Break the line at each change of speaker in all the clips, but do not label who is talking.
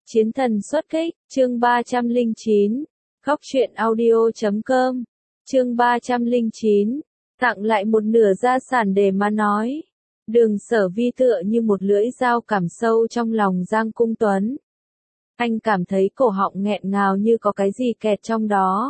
Chiến thần xuất kích, chương 309, góc truyện audio.com, chương 309, tặng lại một nửa gia sản để mà nói. Đường Sở Vi tựa như một lưỡi dao cảm sâu trong lòng Giang Cung Tuấn. Anh cảm thấy cổ họng nghẹn ngào như có cái gì kẹt trong đó.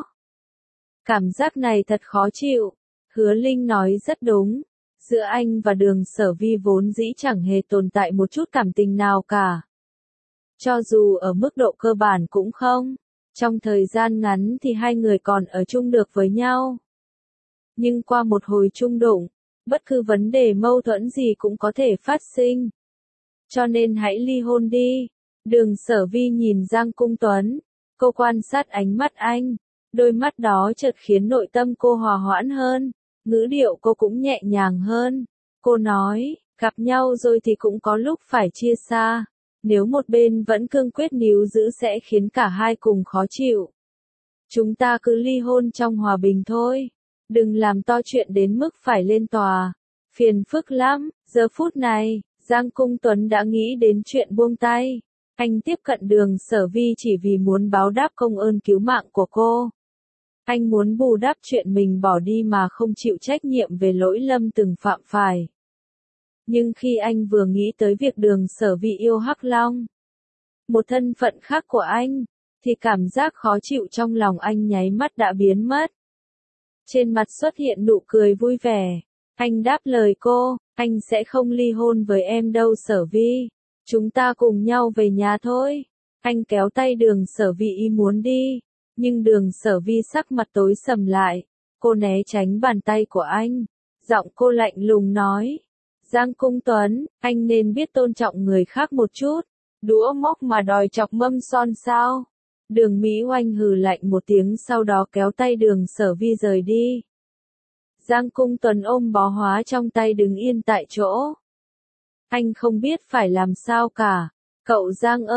Cảm giác này thật khó chịu. Hứa Linh nói rất đúng. Giữa anh và Đường Sở Vi vốn dĩ chẳng hề tồn tại một chút cảm tình nào cả. Cho dù ở mức độ cơ bản cũng không. Trong thời gian ngắn thì hai người còn ở chung được với nhau. Nhưng qua một hồi chung đụng, bất cứ vấn đề mâu thuẫn gì cũng có thể phát sinh. Cho nên hãy ly hôn đi. Đường Sở Vi nhìn Giang Cung Tuấn. Cô quan sát ánh mắt anh. Đôi mắt đó chợt khiến nội tâm cô hòa hoãn hơn. Ngữ điệu cô cũng nhẹ nhàng hơn. Cô nói, gặp nhau rồi thì cũng có lúc phải chia xa. Nếu một bên vẫn cương quyết níu giữ sẽ khiến cả hai cùng khó chịu. Chúng ta cứ ly hôn trong hòa bình thôi. Đừng làm to chuyện đến mức phải lên tòa. Phiền phức lắm. Giờ phút này, Giang Cung Tuấn đã nghĩ đến chuyện buông tay. Anh tiếp cận Đường Sở Vi chỉ vì muốn báo đáp công ơn cứu mạng của cô. Anh muốn bù đắp chuyện mình bỏ đi mà không chịu trách nhiệm về lỗi lầm từng phạm phải. Nhưng khi anh vừa nghĩ tới việc Đường Sở Vi yêu Hắc Long, một thân phận khác của anh, thì cảm giác khó chịu trong lòng anh nháy mắt đã biến mất. Trên mặt xuất hiện nụ cười vui vẻ. Anh đáp lời cô, anh sẽ không ly hôn với em đâu Sở Vi. Chúng ta cùng nhau về nhà thôi. Anh kéo tay Đường Sở Vi ý muốn đi. Nhưng Đường Sở Vi sắc mặt tối sầm lại. Cô né tránh bàn tay của anh. Giọng cô lạnh lùng nói. Giang Cung Tuấn, anh nên biết tôn trọng người khác một chút. Đũa móc mà đòi chọc mâm son sao? Đường Mỹ Oanh hừ lạnh một tiếng sau đó kéo tay Đường Sở Vi rời đi. Giang Cung Tuấn ôm bó hóa trong tay đứng yên tại chỗ. Anh không biết phải làm sao cả. Cậu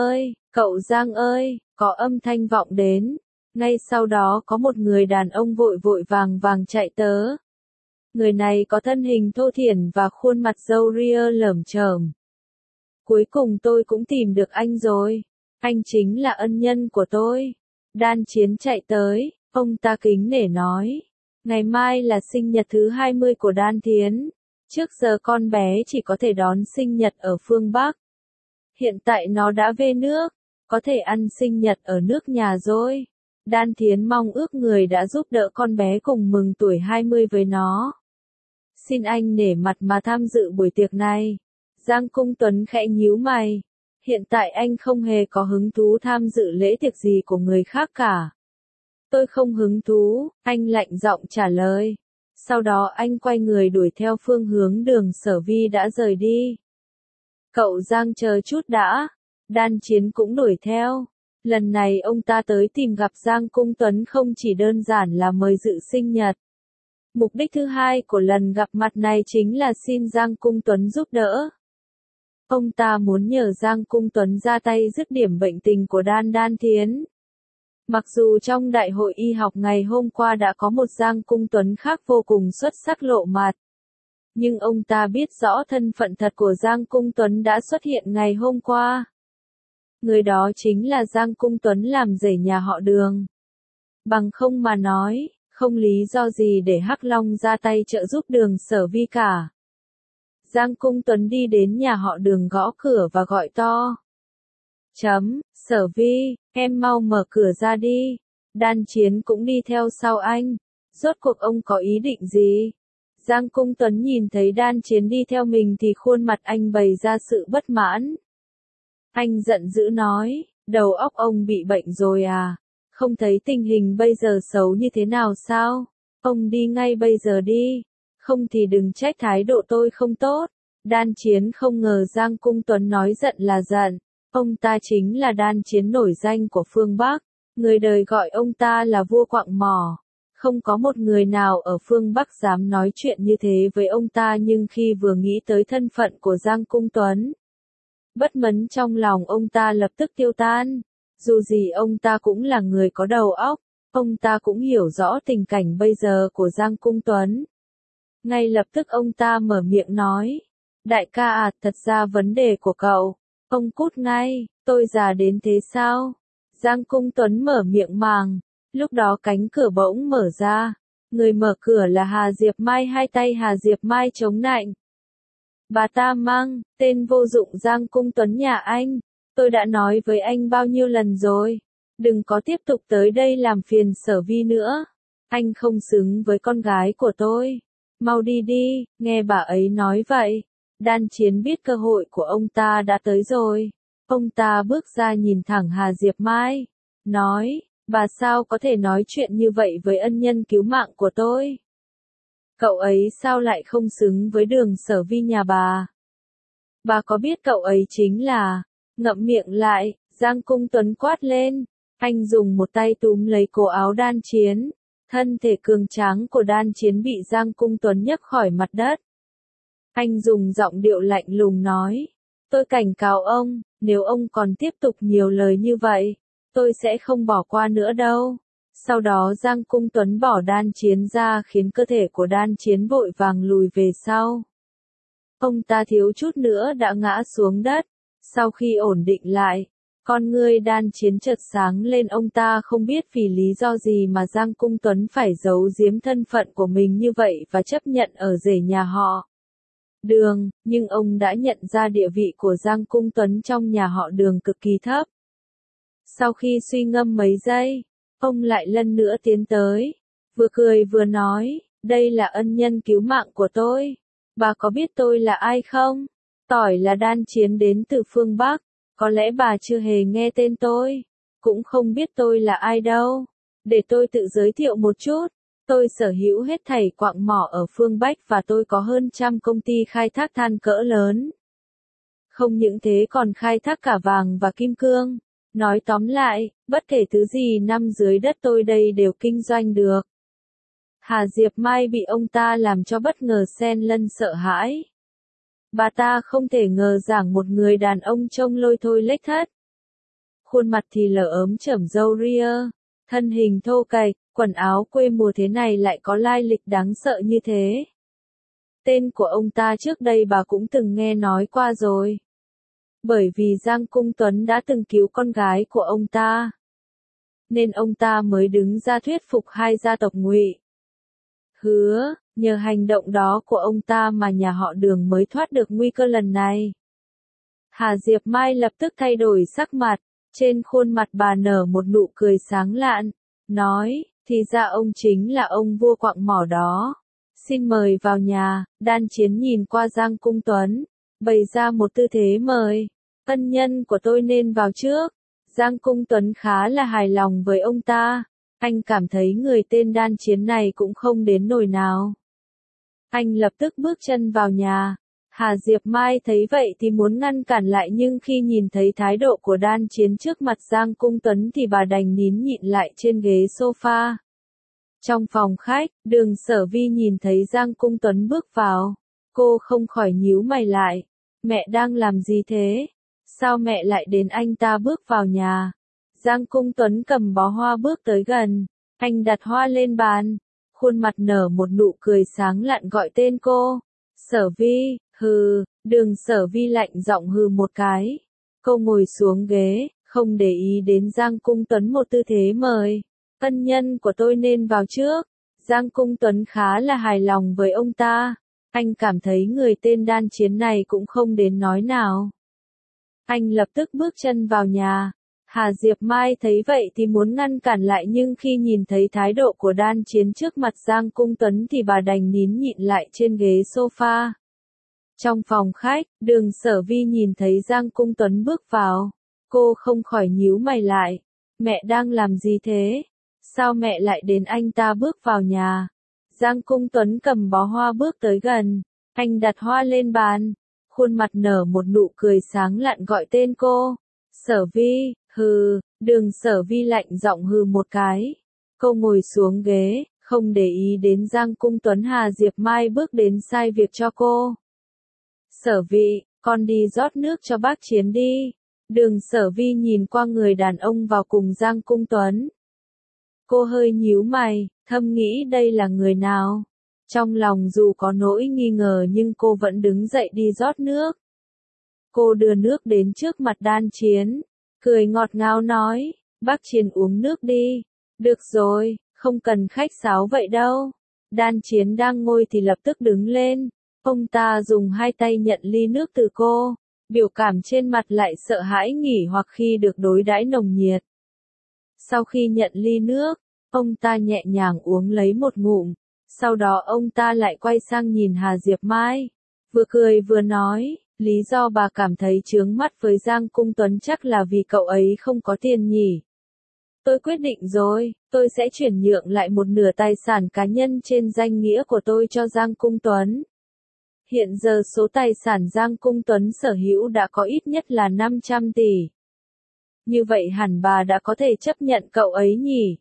Giang ơi, có âm thanh vọng đến. Ngay sau đó có một người đàn ông vội vội vàng vàng chạy tới. Người này có thân hình thô thiển và khuôn mặt râu ria lởm chởm. Cuối cùng tôi cũng tìm được anh rồi. Anh chính là ân nhân của tôi. Đan Chiến chạy tới, ông ta kính nể nói. Ngày mai là sinh nhật thứ 20 của Đan Thiến. Trước giờ con bé chỉ có thể đón sinh nhật ở phương Bắc. Hiện tại nó đã về nước, có thể ăn sinh nhật ở nước nhà rồi. Đan Thiến mong ước người đã giúp đỡ con bé cùng mừng tuổi 20 với nó. Xin anh nể mặt mà tham dự buổi tiệc này. Giang Cung Tuấn khẽ nhíu mày. Hiện tại anh không hề có hứng thú tham dự lễ tiệc gì của người khác cả. Tôi không hứng thú, anh lạnh giọng trả lời. Sau đó anh quay người đuổi theo phương hướng Đường Sở Vi đã rời đi. Cậu Giang chờ chút đã. Đan Chiến cũng đuổi theo. Lần này ông ta tới tìm gặp Giang Cung Tuấn không chỉ đơn giản là mời dự sinh nhật. Mục đích thứ hai của lần gặp mặt này chính là xin Giang Cung Tuấn giúp đỡ. Ông ta muốn nhờ Giang Cung Tuấn ra tay dứt điểm bệnh tình của Đan Thiến. Mặc dù trong đại hội y học ngày hôm qua đã có một Giang Cung Tuấn khác vô cùng xuất sắc lộ mặt. Nhưng ông ta biết rõ thân phận thật của Giang Cung Tuấn đã xuất hiện ngày hôm qua. Người đó chính là Giang Cung Tuấn làm rể nhà họ Đường. Bằng không mà nói, không lý do gì để Hắc Long ra tay trợ giúp Đường Sở Vi cả. Giang Cung Tuấn đi đến nhà họ Đường gõ cửa và gọi to. Sở Vi, em mau mở cửa ra đi. Đan Chiến cũng đi theo sau anh. Rốt cuộc ông có ý định gì? Giang Cung Tuấn nhìn thấy Đan Chiến đi theo mình thì khuôn mặt anh bày ra sự bất mãn. Anh giận dữ nói, đầu óc ông bị bệnh rồi à? Không thấy tình hình bây giờ xấu như thế nào sao? Ông đi ngay bây giờ đi. Không thì đừng trách thái độ tôi không tốt. Đan Chiến không ngờ Giang Cung Tuấn nói giận là giận. Ông ta chính là Đan Chiến nổi danh của phương Bắc. Người đời gọi ông ta là vua quạng mỏ. Không có một người nào ở phương Bắc dám nói chuyện như thế với ông ta, nhưng khi vừa nghĩ tới thân phận của Giang Cung Tuấn, bất mãn trong lòng ông ta lập tức tiêu tan. Dù gì ông ta cũng là người có đầu óc, ông ta cũng hiểu rõ tình cảnh bây giờ của Giang Cung Tuấn. Ngay lập tức ông ta mở miệng nói, đại ca à, thật ra vấn đề của cậu Ông cút ngay, tôi già đến thế sao? Giang Cung Tuấn mở miệng màng. Lúc đó cánh cửa bỗng mở ra. Người mở cửa là Hà Diệp Mai, hai tay Hà Diệp Mai chống nạnh. Bà ta mang, tên vô dụng Giang Cung Tuấn nhà anh. Tôi đã nói với anh bao nhiêu lần rồi. Đừng có tiếp tục tới đây làm phiền Sở Vi nữa. Anh không xứng với con gái của tôi. Mau đi đi, nghe bà ấy nói vậy. Đan Chiến biết cơ hội của ông ta đã tới rồi. Ông ta bước ra nhìn thẳng Hà Diệp Mai. Nói, bà sao có thể nói chuyện như vậy với ân nhân cứu mạng của tôi? Cậu ấy sao lại không xứng với Đường Sở Vi nhà bà? Bà có biết cậu ấy chính là... Ngậm miệng lại, Giang Cung Tuấn quát lên. Anh dùng một tay túm lấy cổ áo Đan Chiến. Thân thể cường tráng của Đan Chiến bị Giang Cung Tuấn nhấc khỏi mặt đất. Anh dùng giọng điệu lạnh lùng nói. Tôi cảnh cáo ông, nếu ông còn tiếp tục nhiều lời như vậy, tôi sẽ không bỏ qua nữa đâu. Sau đó Giang Cung Tuấn bỏ Đan Chiến ra khiến cơ thể của Đan Chiến vội vàng lùi về sau. Ông ta thiếu chút nữa đã ngã xuống đất. Sau khi ổn định lại, con ngươi Đan Chiến chợt sáng lên, ông ta không biết vì lý do gì mà Giang Cung Tuấn phải giấu giếm thân phận của mình như vậy và chấp nhận ở rể nhà họ Đường, nhưng ông đã nhận ra địa vị của Giang Cung Tuấn trong nhà họ Đường cực kỳ thấp. Sau khi suy ngẫm mấy giây, ông lại lần nữa tiến tới, vừa cười vừa nói, đây là ân nhân cứu mạng của tôi. Bà có biết tôi là ai không? Tỏi là Đan Chiến đến từ phương Bắc, có lẽ bà chưa hề nghe tên tôi, cũng không biết tôi là ai đâu. Để tôi tự giới thiệu một chút, tôi sở hữu hết thảy quặng mỏ ở phương Bắc và tôi có hơn 100 công ty khai thác than cỡ lớn. Không những thế còn khai thác cả vàng và kim cương. Nói tóm lại, bất kể thứ gì nằm dưới đất tôi đây đều kinh doanh được. Hà Diệp Mai bị ông ta làm cho bất ngờ xen lẫn sợ hãi. Bà ta không thể ngờ rằng một người đàn ông trông lôi thôi lếch thất. Khuôn mặt thì lở ốm chởm râu ria, thân hình thô kệch, quần áo quê mùa thế này lại có lai lịch đáng sợ như thế. Tên của ông ta trước đây bà cũng từng nghe nói qua rồi. Bởi vì Giang Cung Tuấn đã từng cứu con gái của ông ta, nên ông ta mới đứng ra thuyết phục hai gia tộc Ngụy Hứa, nhờ hành động đó của ông ta mà nhà họ Đường mới thoát được nguy cơ lần này. Hà Diệp Mai lập tức thay đổi sắc mặt, trên khuôn mặt bà nở một nụ cười sáng lạn, nói, thì ra ông chính là ông vua quặng mỏ đó. Xin mời vào nhà. Đan Chiến nhìn qua Giang Cung Tuấn, bày ra một tư thế mời. Ân nhân của tôi nên vào trước. Giang Cung Tuấn khá là hài lòng với ông ta. Anh cảm thấy người tên Đan Chiến này cũng không đến nỗi nào. Anh lập tức bước chân vào nhà. Hà Diệp Mai thấy vậy thì muốn ngăn cản lại, nhưng khi nhìn thấy thái độ của Đan Chiến trước mặt Giang Cung Tuấn thì bà đành nín nhịn lại trên ghế sofa. Trong phòng khách, Đường Sở Vi nhìn thấy Giang Cung Tuấn bước vào. Cô không khỏi nhíu mày lại. Mẹ đang làm gì thế? Sao mẹ lại đến anh ta bước vào nhà? Giang Cung Tuấn cầm bó hoa bước tới gần. Anh đặt hoa lên bàn. Khuôn mặt nở một nụ cười sáng lạn gọi tên cô. Sở Vi, hừ. Đường Sở Vi lạnh giọng hừ một cái. Cô ngồi xuống ghế, không để ý đến Giang Cung Tuấn một tư thế mời. Ân nhân của tôi nên vào trước. Giang Cung Tuấn khá là hài lòng với ông ta. Anh cảm thấy người tên Đan Chiến này cũng không đến nói nào. Anh lập tức bước chân vào nhà. Hà Diệp Mai thấy vậy thì muốn ngăn cản lại, nhưng khi nhìn thấy thái độ của Đan Chiến trước mặt Giang Cung Tuấn thì bà đành nín nhịn lại trên ghế sofa. Trong phòng khách, Đường Sở Vi nhìn thấy Giang Cung Tuấn bước vào. Cô không khỏi nhíu mày lại. Mẹ đang làm gì thế? Sao mẹ lại đến anh ta bước vào nhà? Giang Cung Tuấn cầm bó hoa bước tới gần. Anh đặt hoa lên bàn. Khuôn mặt nở một nụ cười sáng lạn gọi tên cô. Sở Vi, hừ. Đường Sở Vi lạnh giọng hừ một cái. Cô ngồi xuống ghế, không để ý đến Giang Cung Tuấn. Hà Diệp Mai bước đến sai việc cho cô. Sở Vi, con đi rót nước cho bác Chiến đi. Đường Sở Vi nhìn qua người đàn ông vào cùng Giang Cung Tuấn. Cô hơi nhíu mày, thầm nghĩ đây là người nào. Trong lòng dù có nỗi nghi ngờ nhưng cô vẫn đứng dậy đi rót nước. Cô đưa nước đến trước mặt Đan Chiến, cười ngọt ngào nói, bác Chiến uống nước đi. Được rồi, không cần khách sáo vậy đâu. Đan Chiến đang ngồi thì lập tức đứng lên. Ông ta dùng hai tay nhận ly nước từ cô, biểu cảm trên mặt lại sợ hãi nghỉ hoặc khi được đối đãi nồng nhiệt. Sau khi nhận ly nước, ông ta nhẹ nhàng uống lấy một ngụm, sau đó ông ta lại quay sang nhìn Hà Diệp Mai, vừa cười vừa nói, lý do bà cảm thấy chướng mắt với Giang Cung Tuấn chắc là vì cậu ấy không có tiền nhỉ. Tôi quyết định rồi, tôi sẽ chuyển nhượng lại một nửa tài sản cá nhân trên danh nghĩa của tôi cho Giang Cung Tuấn. Hiện giờ số tài sản Giang Cung Tuấn sở hữu đã có ít nhất là 500 tỷ. Như vậy hẳn bà đã có thể chấp nhận cậu ấy nhỉ?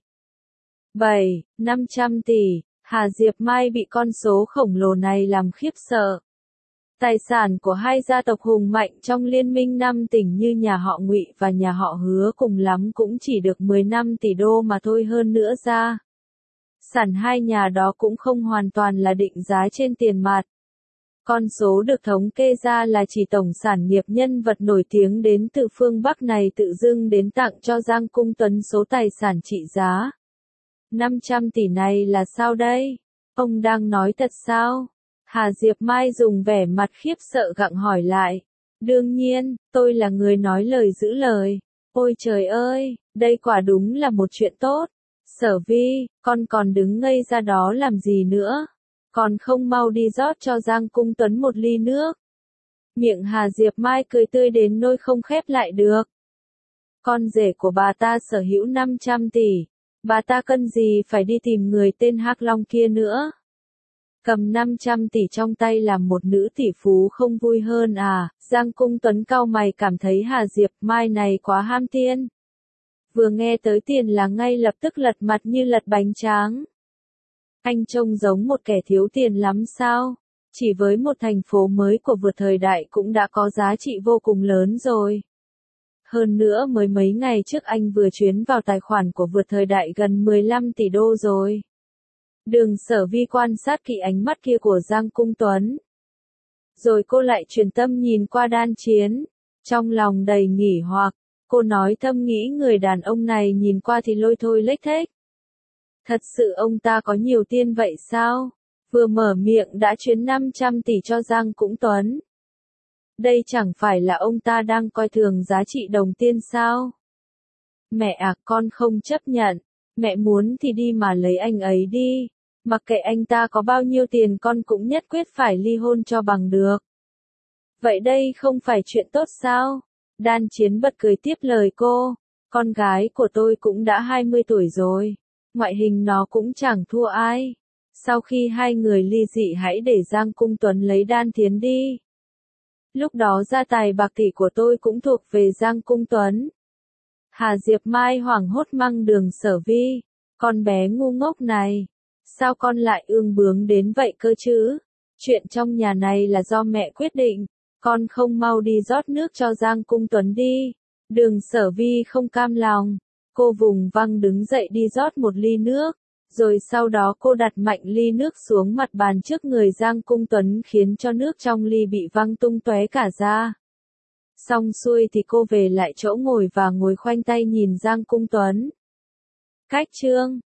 500 tỷ, Hà Diệp Mai bị con số khổng lồ này làm khiếp sợ. Tài sản của hai gia tộc hùng mạnh trong liên minh 5 tỉnh như nhà họ Ngụy và nhà họ Hứa cùng lắm cũng chỉ được 15 tỷ đô mà thôi, hơn nữa ra. Sản hai nhà đó cũng không hoàn toàn là định giá trên tiền mặt. Con số được thống kê ra là chỉ tổng sản nghiệp nhân vật nổi tiếng đến từ phương Bắc này tự dưng đến tặng cho Giang Cung Tuấn số tài sản trị giá 500 tỷ này là sao đây? Ông đang nói thật sao? Hà Diệp Mai dùng vẻ mặt khiếp sợ gặng hỏi lại. Đương nhiên, tôi là người nói lời giữ lời. Ôi trời ơi, đây quả đúng là một chuyện tốt. Sở Vi, con còn đứng ngây ra đó làm gì nữa? Còn không mau đi rót cho Giang Cung Tuấn một ly nước. Miệng Hà Diệp Mai cười tươi đến nỗi không khép lại được. Con rể của bà ta sở hữu 500 tỷ. Bà ta cần gì phải đi tìm người tên Hắc Long kia nữa? Cầm 500 tỷ trong tay làm một nữ tỷ phú không vui hơn à? Giang Cung Tuấn cau mày cảm thấy Hà Diệp Mai này quá ham tiền. Vừa nghe tới tiền là ngay lập tức lật mặt như lật bánh tráng. Anh trông giống một kẻ thiếu tiền lắm sao? Chỉ với một thành phố mới của vượt thời đại cũng đã có giá trị vô cùng lớn rồi. Hơn nữa mới mấy ngày trước anh vừa chuyển vào tài khoản của vượt thời đại gần 15 tỷ đô rồi. Đường Sở Vi quan sát kỹ ánh mắt kia của Giang Cung Tuấn. Rồi cô lại chuyển tâm nhìn qua Đan Chiến. Trong lòng đầy nghỉ hoặc, cô nói thầm nghĩ người đàn ông này nhìn qua thì lôi thôi lếch thếch. Thật sự ông ta có nhiều tiền vậy sao? Vừa mở miệng đã chuyển 500 tỷ cho Giang Cung Tuấn. Đây chẳng phải là ông ta đang coi thường giá trị đồng tiền sao? Mẹ à, con không chấp nhận. Mẹ muốn thì đi mà lấy anh ấy đi. Mặc kệ anh ta có bao nhiêu tiền con cũng nhất quyết phải ly hôn cho bằng được. Vậy đây không phải chuyện tốt sao? Đan Chiến bật cười tiếp lời cô. Con gái của tôi cũng đã 20 tuổi rồi. Ngoại hình nó cũng chẳng thua ai. Sau khi hai người ly dị hãy để Giang Cung Tuấn lấy Đan Thiến đi. Lúc đó gia tài bạc tỷ của tôi cũng thuộc về Giang Cung Tuấn. Hà Diệp Mai hoảng hốt mắng Đường Sở Vi. Con bé ngu ngốc này. Sao con lại ương bướng đến vậy cơ chứ? Chuyện trong nhà này là do mẹ quyết định. Con không mau đi rót nước cho Giang Cung Tuấn đi. Đường Sở Vi không cam lòng. Cô vùng văng đứng dậy đi rót một ly nước. Rồi sau đó cô đặt mạnh ly nước xuống mặt bàn trước người Giang Cung Tuấn khiến cho nước trong ly bị văng tung tóe cả ra. Xong xuôi thì cô về lại chỗ ngồi và ngồi khoanh tay nhìn Giang Cung Tuấn. Cách chương